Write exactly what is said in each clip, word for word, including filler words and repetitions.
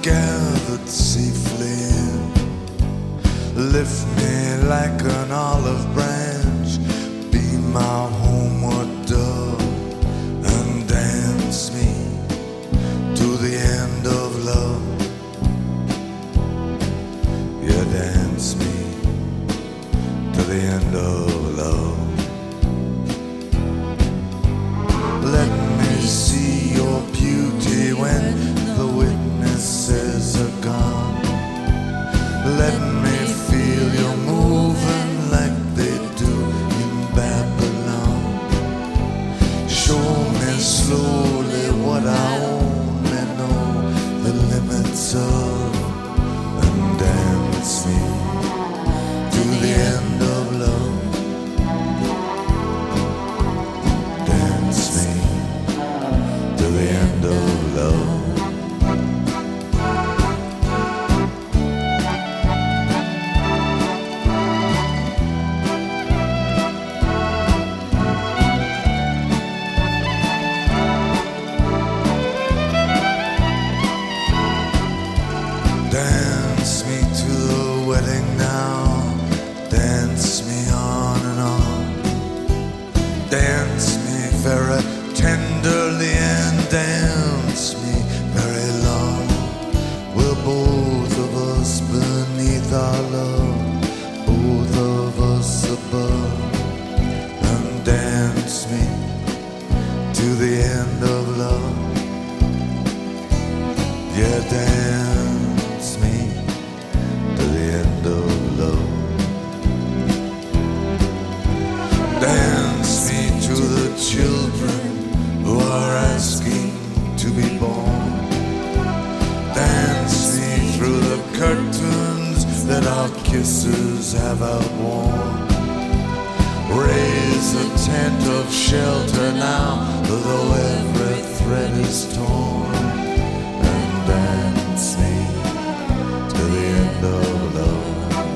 gathered safely in. Lift me like an olive branch, be my homeward dove, and dance me to the end of love. Yeah, dance me to the end of love. Let me see your beauty when the witnesses are gone. Let me feel you moving like they do in Babylon. Show me slowly what I only know the limits of, and dance me to the end of love. Dance me to the end of love. Dance me to the wedding now, dance me on and on. Dance me very tenderly and dance me very long. We're both of us beneath our love, both of us above, and dance me to the end of love. Yeah, dance me to the end of love. Dance me to the children who are asking to be born. Dance me through the curtains that our kisses have outworn. Raise a tent of shelter now, though every thread is torn, and dance me to the end of love.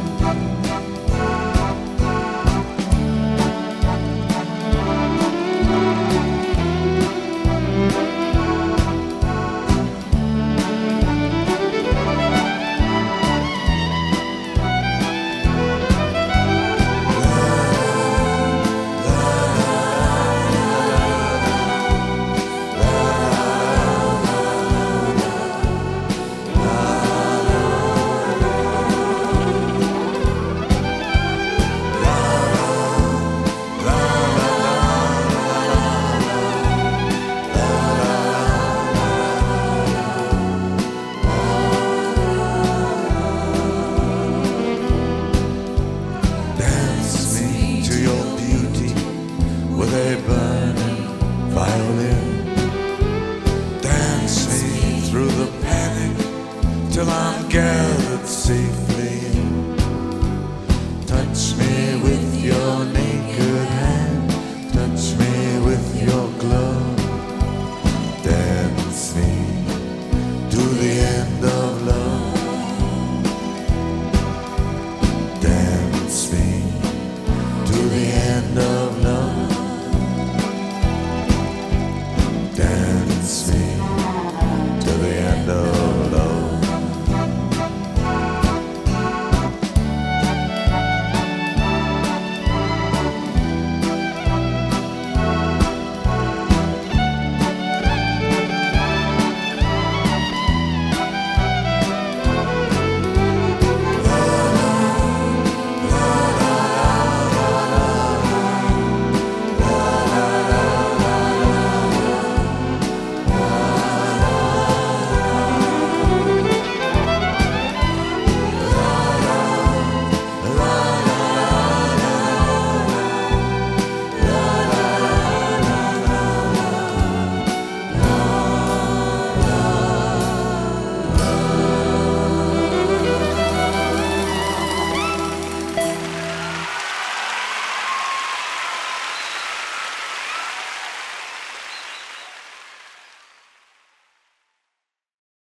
With a burning violin, dance me through the panic till I'm gathered safely in. Touch me with your naked hand, touch me with your glove. Dance me to the end of